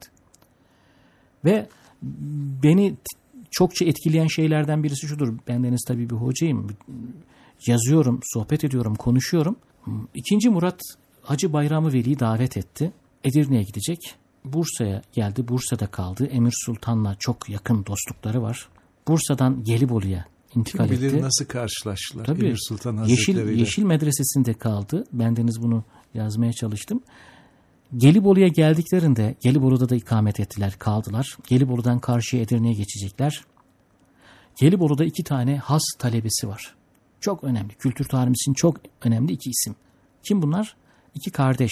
Ve beni çokça etkileyen şeylerden birisi şudur. Bendeniz tabii bir hocayım. Yazıyorum, sohbet ediyorum, konuşuyorum. 2. Murat Hacı Bayramı Veli'yi davet etti. Edirne'ye gidecek. Bursa'ya geldi. Bursa'da kaldı. Emir Sultan'la çok yakın dostlukları var. Bursa'dan Gelibolu'ya intikal Kim bilir etti. nasıl karşılaştılar Tabii, Emir Sultan Hazretleri'yle. Yeşil Medresesi'nde kaldı. Bendeniz bunu yazmaya çalıştım. Gelibolu'ya geldiklerinde, Gelibolu'da da ikamet ettiler, kaldılar. Gelibolu'dan karşıya Edirne'ye geçecekler. Gelibolu'da 2 tane has talebesi var. Çok önemli. Kültür tarihimiz için çok önemli 2 isim. Kim bunlar? 2 kardeş.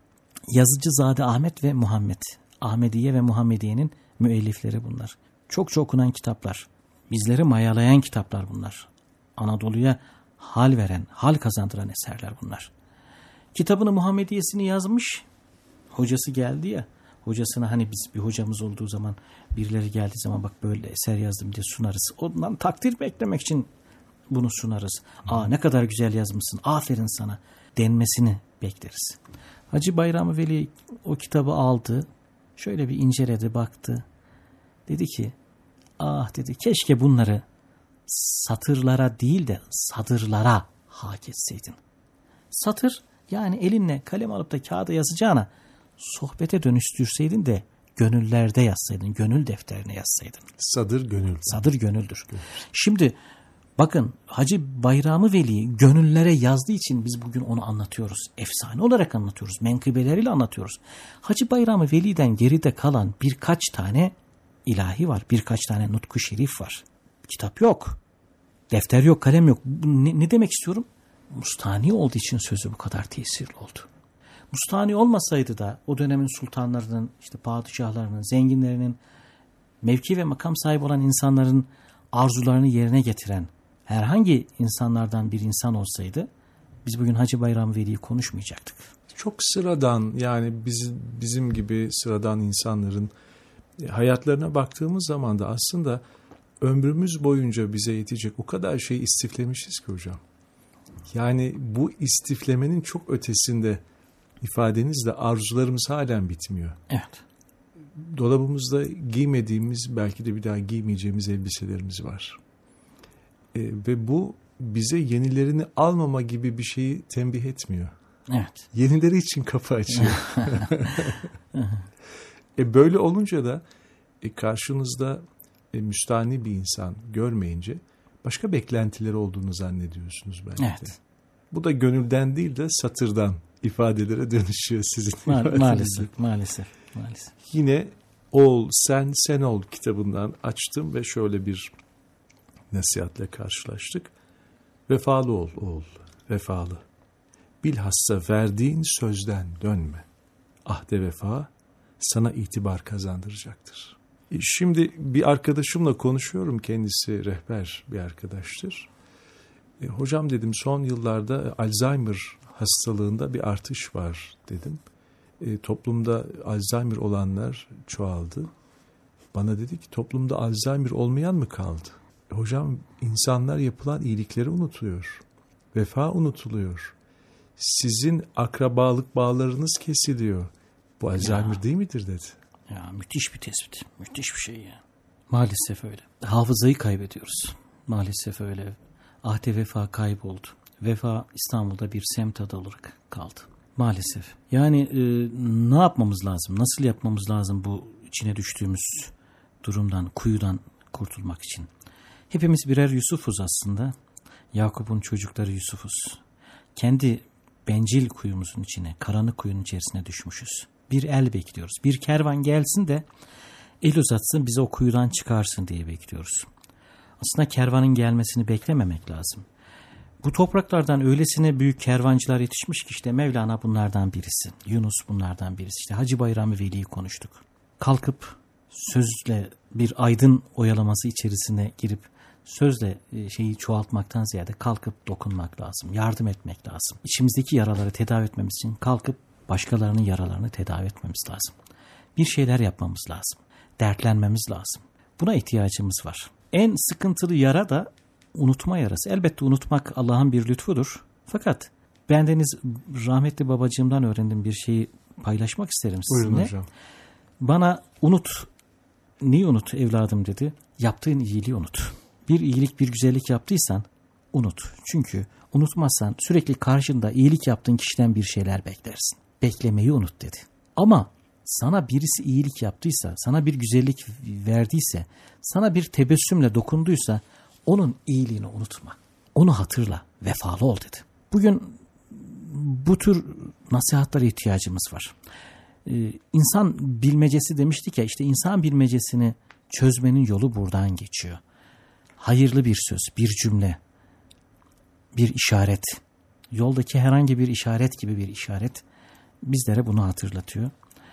Yazıcızade Ahmet ve Muhammed. Ahmediye ve Muhammediye'nin müellifleri bunlar. Çok okunan kitaplar. Bizleri mayalayan kitaplar bunlar. Anadolu'ya hal veren, hal kazandıran eserler bunlar. Kitabını Muhammediyesini yazmış. Hocası geldi ya. Hocasına hani biz bir hocamız olduğu zaman, birileri geldiği zaman bak böyle eser yazdım diye sunarız. Ondan takdir beklemek için bunu sunarız. Aa ne kadar güzel yazmışsın, aferin sana denmesini bekleriz. Hacı Bayram Veli o kitabı aldı. Şöyle bir inceledi, baktı. Dedi ki, ah dedi, keşke bunları satırlara değil de sadırlara hak etseydin. Satır yani elinle kalem alıp da kağıda yazacağına sohbete dönüştürseydin de gönüllerde yazsaydın, gönül defterine yazsaydın. Sadır gönül. Sadır gönüldür. Şimdi bakın Hacı Bayram Veli'yi gönüllere yazdığı için biz bugün onu anlatıyoruz. Efsane olarak anlatıyoruz. Menkıbeleriyle anlatıyoruz. Hacı Bayram Veli'den geride kalan birkaç tane ilahi var. Birkaç tane nutku şerif var. Kitap yok. Defter yok, kalem yok. Ne demek istiyorum? Mustani olduğu için sözü bu kadar tesirli oldu. Mustani olmasaydı da o dönemin sultanlarının, işte padişahlarının, zenginlerinin, mevki ve makam sahibi olan insanların arzularını yerine getiren herhangi insanlardan bir insan olsaydı biz bugün Hacı Bayram Veli'yi konuşmayacaktık. Çok sıradan, yani bizim gibi sıradan insanların hayatlarına baktığımız zaman da aslında ömrümüz boyunca bize yetecek o kadar şey istiflemişiz ki hocam. Yani bu istiflemenin çok ötesinde, ifadenizle arzularımız halen bitmiyor. Evet. Dolabımızda giymediğimiz, belki de bir daha giymeyeceğimiz elbiselerimiz var. Ve bu bize yenilerini almama gibi bir şeyi tembih etmiyor. Evet. Yenileri için kapı açıyor. Böyle olunca da karşınızda müstahni bir insan görmeyince başka beklentileri olduğunu zannediyorsunuz belki de. Evet. Bu da gönülden değil de satırdan ifadelere dönüşüyor sizin Maalesef. Yine Oğul Sen Ol kitabından açtım ve şöyle bir nasihatle karşılaştık. Vefalı ol oğul, vefalı. Bilhassa verdiğin sözden dönme. Ahde vefa sana itibar kazandıracaktır. Şimdi bir arkadaşımla konuşuyorum, kendisi rehber bir arkadaştır. Hocam dedim, son yıllarda Alzheimer hastalığında bir artış var dedim. Toplumda Alzheimer olanlar çoğaldı. Bana dedi ki toplumda Alzheimer olmayan mı kaldı? Hocam insanlar yapılan iyilikleri unutuyor. Vefa unutuluyor. Sizin akrabalık bağlarınız kesiliyor. Bu Alzheimer değil midir dedi. Ya müthiş bir tespit. Müthiş bir şey ya. Maalesef öyle. Hafızayı kaybediyoruz. Maalesef öyle. Ahde vefa kayboldu. Vefa İstanbul'da bir semt adı olarak kaldı. Maalesef. Yani ne yapmamız lazım? Nasıl yapmamız lazım bu içine düştüğümüz durumdan, kuyudan kurtulmak için? Hepimiz birer Yusuf'uz aslında. Yakup'un çocukları Yusuf'uz. Kendi bencil kuyumuzun içine, karanlık kuyunun içerisine düşmüşüz. Bir el bekliyoruz. Bir kervan gelsin de el uzatsın, bizi o kuyudan çıkarsın diye bekliyoruz. Aslında kervanın gelmesini beklememek lazım. Bu topraklardan öylesine büyük kervancılar yetişmiş ki işte Mevlana bunlardan birisi. Yunus bunlardan birisi. İşte Hacı Bayram Veli'yi konuştuk. Kalkıp sözle bir aydın oyalaması içerisine girip sözle şeyi çoğaltmaktan ziyade kalkıp dokunmak lazım. Yardım etmek lazım. İçimizdeki yaraları tedavi etmemiz için kalkıp başkalarının yaralarını tedavi etmemiz lazım. Bir şeyler yapmamız lazım. Dertlenmemiz lazım. Buna ihtiyacımız var. En sıkıntılı yara da unutma yarası. Elbette unutmak Allah'ın bir lütfudur. Fakat bendeniz rahmetli babacığımdan öğrendiğim bir şeyi paylaşmak isterim sizinle. Buyurun hocam. Bana neyi unut evladım dedi. Yaptığın iyiliği unut. Bir iyilik, bir güzellik yaptıysan unut. Çünkü unutmazsan sürekli karşında iyilik yaptığın kişiden bir şeyler beklersin. Beklemeyi unut dedi. Ama sana birisi iyilik yaptıysa, sana bir güzellik verdiyse, sana bir tebessümle dokunduysa Onun iyiliğini unutma. Onu hatırla, vefalı ol dedi. Bugün bu tür nasihatlara ihtiyacımız var. İnsan bilmecesi demiştik ya, işte insan bilmecesini çözmenin yolu buradan geçiyor. Hayırlı bir söz, bir cümle, bir işaret, yoldaki herhangi bir işaret gibi bir işaret bizlere bunu hatırlatıyor.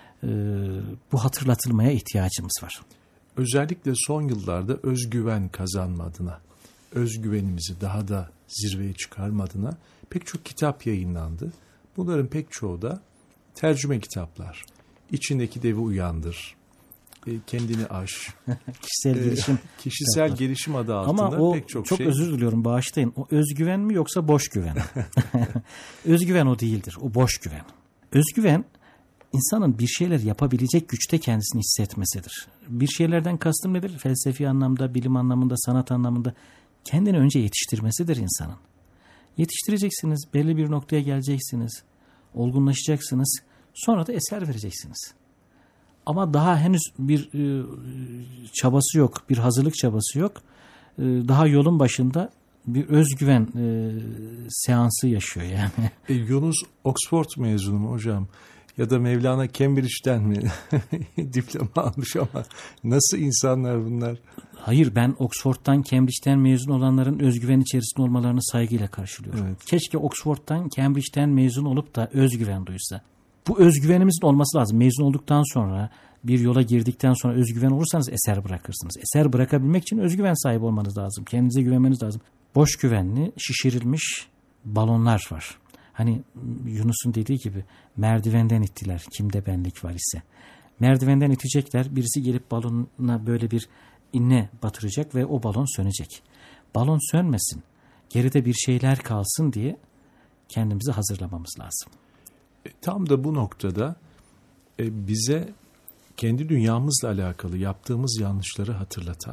Bu hatırlatılmaya ihtiyacımız var. Özellikle son yıllarda özgüven kazanma adına, özgüvenimizi daha da zirveye çıkarma adına pek çok kitap yayınlandı. Bunların pek çoğu da tercüme kitaplar. İçindeki devi uyandır, kendini aş, kişisel gelişim, kişisel gelişim adı altında ama pek çok çok şey. Özür diliyorum, bağışlayın. O özgüven mi yoksa boş güven mi? Özgüven o değildir. O boş güven. Özgüven insanın bir şeyler yapabilecek güçte kendisini hissetmesidir. Bir şeylerden kastım nedir? Felsefi anlamda, bilim anlamında, sanat anlamında kendini önce yetiştirmesidir insanın. Yetiştireceksiniz, belli bir noktaya geleceksiniz, olgunlaşacaksınız, sonra da eser vereceksiniz. Ama daha henüz bir çabası yok, bir hazırlık çabası yok. Daha yolun başında bir özgüven seansı yaşıyor yani. Yunus Oxford mezunu mu hocam? Ya da Mevlana Cambridge'den mi diploma almış ama nasıl insanlar bunlar? Hayır, ben Oxford'dan, Cambridge'den mezun olanların özgüven içerisinde olmalarını saygıyla karşılıyorum. Evet. Keşke Oxford'dan, Cambridge'den mezun olup da özgüven duysa. Bu özgüvenimizin olması lazım. Mezun olduktan sonra, bir yola girdikten sonra özgüven olursanız eser bırakırsınız. Eser bırakabilmek için özgüven sahibi olmanız lazım. Kendinize güvenmeniz lazım. Boş güvenli, şişirilmiş balonlar var. Hani Yunus'un dediği gibi merdivenden ittiler kimde benlik var ise. Merdivenden itecekler, birisi gelip balonuna böyle bir iğne batıracak ve o balon sönecek. Balon sönmesin, geride bir şeyler kalsın diye kendimizi hazırlamamız lazım. Tam da bu noktada bize kendi dünyamızla alakalı yaptığımız yanlışları hatırlatan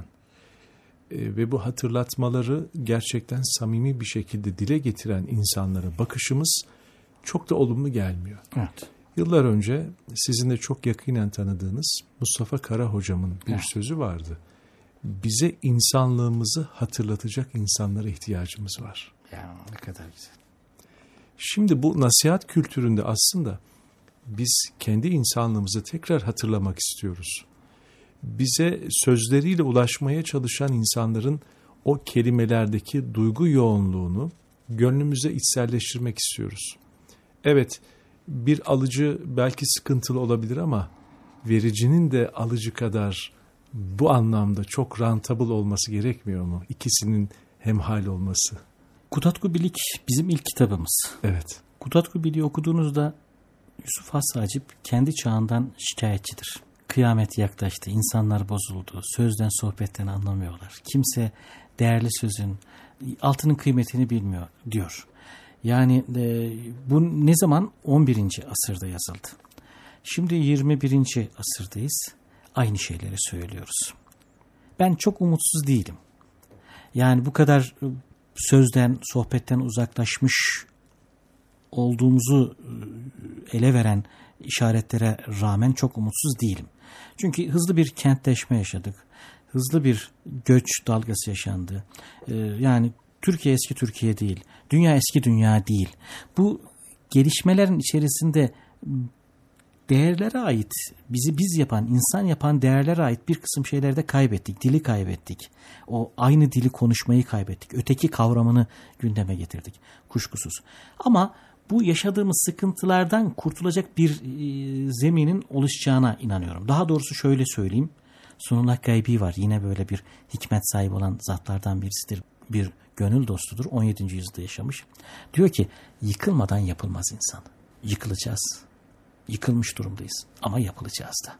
ve bu hatırlatmaları gerçekten samimi bir şekilde dile getiren insanlara bakışımız çok da olumlu gelmiyor. Evet. Yıllar önce sizin de çok yakinen tanıdığınız Mustafa Kara hocamın bir sözü vardı. Bize insanlığımızı hatırlatacak insanlara ihtiyacımız var. Ya ne kadar güzel. Şimdi bu nasihat kültüründe aslında biz kendi insanlığımızı tekrar hatırlamak istiyoruz. Bize sözleriyle ulaşmaya çalışan insanların o kelimelerdeki duygu yoğunluğunu gönlümüze içselleştirmek istiyoruz. Evet, bir alıcı belki sıkıntılı olabilir ama vericinin de alıcı kadar bu anlamda çok rentable olması gerekmiyor mu? İkisinin hemhal olması. Kutatku Bilik bizim ilk kitabımız. Evet. Kutatku Bilik'i okuduğunuzda Yusuf Has Hacip kendi çağından şikayetçidir. Kıyamet yaklaştı, insanlar bozuldu, sözden sohbetten anlamıyorlar. Kimse değerli sözün, altının kıymetini bilmiyor diyor. Yani bu ne zaman? 11. asırda yazıldı. Şimdi 21. asırdayız. Aynı şeyleri söylüyoruz. Ben çok umutsuz değilim. Yani bu kadar sözden, sohbetten uzaklaşmış olduğumuzu ele veren işaretlere rağmen çok umutsuz değilim. Çünkü hızlı bir kentleşme yaşadık. Hızlı bir göç dalgası yaşandı. Yani Türkiye eski Türkiye değil. Dünya eski dünya değil. Bu gelişmelerin içerisinde değerlere ait, bizi biz yapan, insan yapan değerlere ait bir kısım şeylerde kaybettik. Dili kaybettik. O aynı dili konuşmayı kaybettik. Öteki kavramını gündeme getirdik. Kuşkusuz. Ama bu yaşadığımız sıkıntılardan kurtulacak bir zeminin oluşacağına inanıyorum. Daha doğrusu şöyle söyleyeyim. Sunullah Gaybi var. Yine böyle bir hikmet sahibi olan zatlardan birisidir. Bir gönül dostudur. 17. yüzyılda yaşamış. Diyor ki yıkılmadan yapılmaz insan. Yıkılacağız. Yıkılmış durumdayız. Ama yapılacağız da.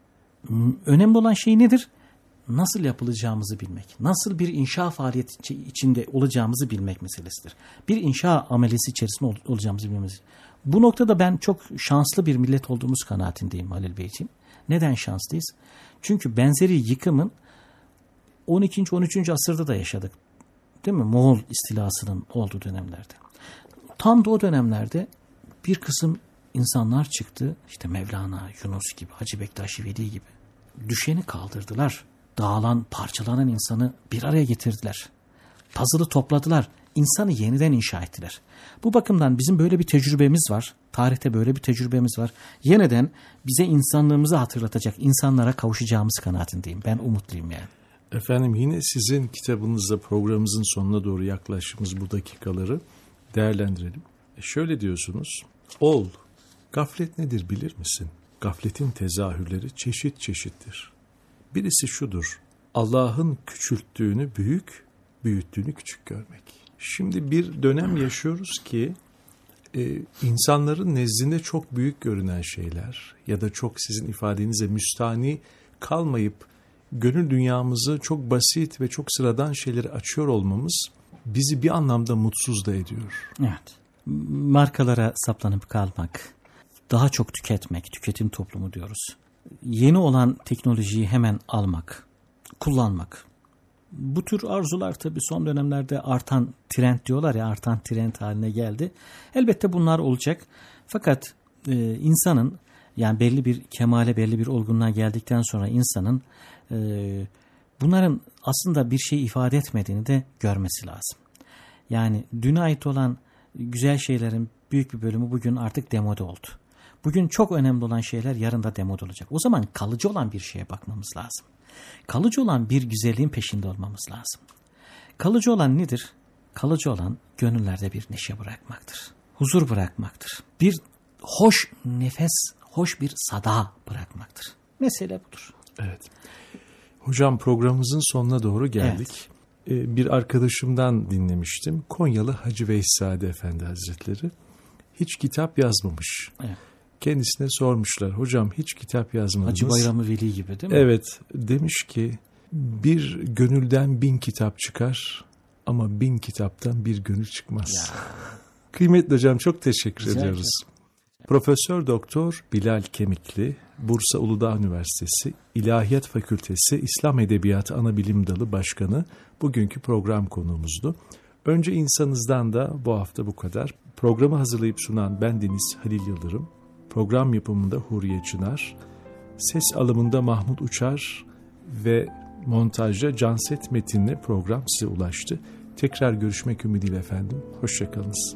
Önemli olan şey nedir? Nasıl yapılacağımızı bilmek. Nasıl bir inşa faaliyeti içinde olacağımızı bilmek meselesidir. Bir inşa ameliyesi içerisinde olacağımızı bilmemiz. Bu noktada ben çok şanslı bir millet olduğumuz kanaatindeyim Halil Beyciğim. Neden şanslıyız? Çünkü benzeri yıkımın 12. 13. asırda da yaşadık. Değil mi? Moğol istilasının olduğu dönemlerde. Tam da o dönemlerde bir kısım insanlar çıktı. İşte Mevlana, Yunus gibi, Hacı Bektaş Veli gibi. Düşeni kaldırdılar. Dağılan, parçalanan insanı bir araya getirdiler. Puzzle'ı topladılar. İnsanı yeniden inşa ettiler. Bu bakımdan bizim böyle bir tecrübemiz var. Tarihte böyle bir tecrübemiz var. Yeniden bize insanlığımızı hatırlatacak insanlara kavuşacağımız kanaatindeyim. Ben umutluyum yani. Efendim, yine sizin kitabınızda programımızın sonuna doğru yaklaştığımız bu dakikaları değerlendirelim. Şöyle diyorsunuz. Ol, gaflet nedir bilir misin? Gafletin tezahürleri çeşit çeşittir. Birisi şudur: Allah'ın küçülttüğünü büyük, büyüttüğünü küçük görmek. Şimdi bir dönem yaşıyoruz ki insanların nezdinde çok büyük görünen şeyler ya da çok, sizin ifadenizle, müstahni kalmayıp gönül dünyamızı çok basit ve çok sıradan şeyleri açıyor olmamız bizi bir anlamda mutsuz da ediyor. Evet. Markalara saplanıp kalmak, daha çok tüketmek, tüketim toplumu diyoruz. Yeni olan teknolojiyi hemen almak, kullanmak. Bu tür arzular tabii son dönemlerde artan trend diyorlar ya, artan trend haline geldi. Elbette bunlar olacak. Fakat insanın, yani belli bir kemale, belli bir olgunluğa geldikten sonra insanın bunların aslında bir şey ifade etmediğini de görmesi lazım. Yani düne ait olan güzel şeylerin büyük bir bölümü bugün artık demode oldu. Bugün çok önemli olan şeyler yarın da demode olacak. O zaman kalıcı olan bir şeye bakmamız lazım. Kalıcı olan bir güzelliğin peşinde olmamız lazım. Kalıcı olan nedir? Kalıcı olan gönüllerde bir neşe bırakmaktır. Huzur bırakmaktır. Bir hoş nefes, hoş bir sada bırakmaktır. Mesele budur. Evet. Hocam, programımızın sonuna doğru geldik. Evet. Bir arkadaşımdan dinlemiştim. Konyalı Hacı Veyssade Efendi Hazretleri hiç kitap yazmamış. Evet. Kendisine sormuşlar, hocam hiç kitap yazmadınız. Hacı Bayram-ı Veli gibi değil mi? Evet, demiş ki bir gönülden 1000 kitap çıkar ama 1000 kitaptan bir gönül çıkmaz. Kıymetli hocam, çok teşekkür ediyoruz. Profesör Doktor Bilal Kemikli, Bursa Uludağ Üniversitesi İlahiyat Fakültesi İslam Edebiyatı Anabilim Dalı Başkanı bugünkü program konuğumuzdu. Önce insanızdan da bu hafta bu kadar. Programı hazırlayıp sunan bendeniz Halil Yıldırım. Program yapımında Huriye Çınar, ses alımında Mahmut Uçar ve montajda Canset Metin'le program size ulaştı. Tekrar görüşmek ümidiyle efendim. Hoşçakalınız.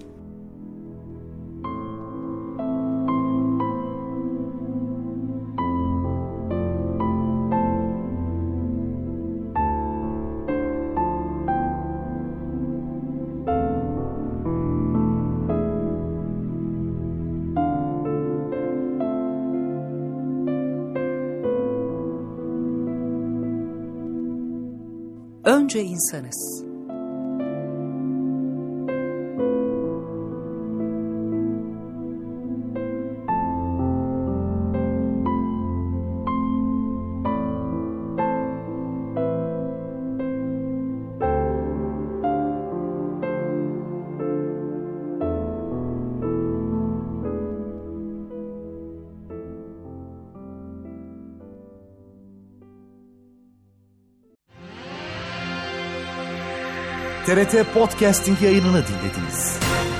Önce insanız. TRT Podcasting yayınını dinlediniz.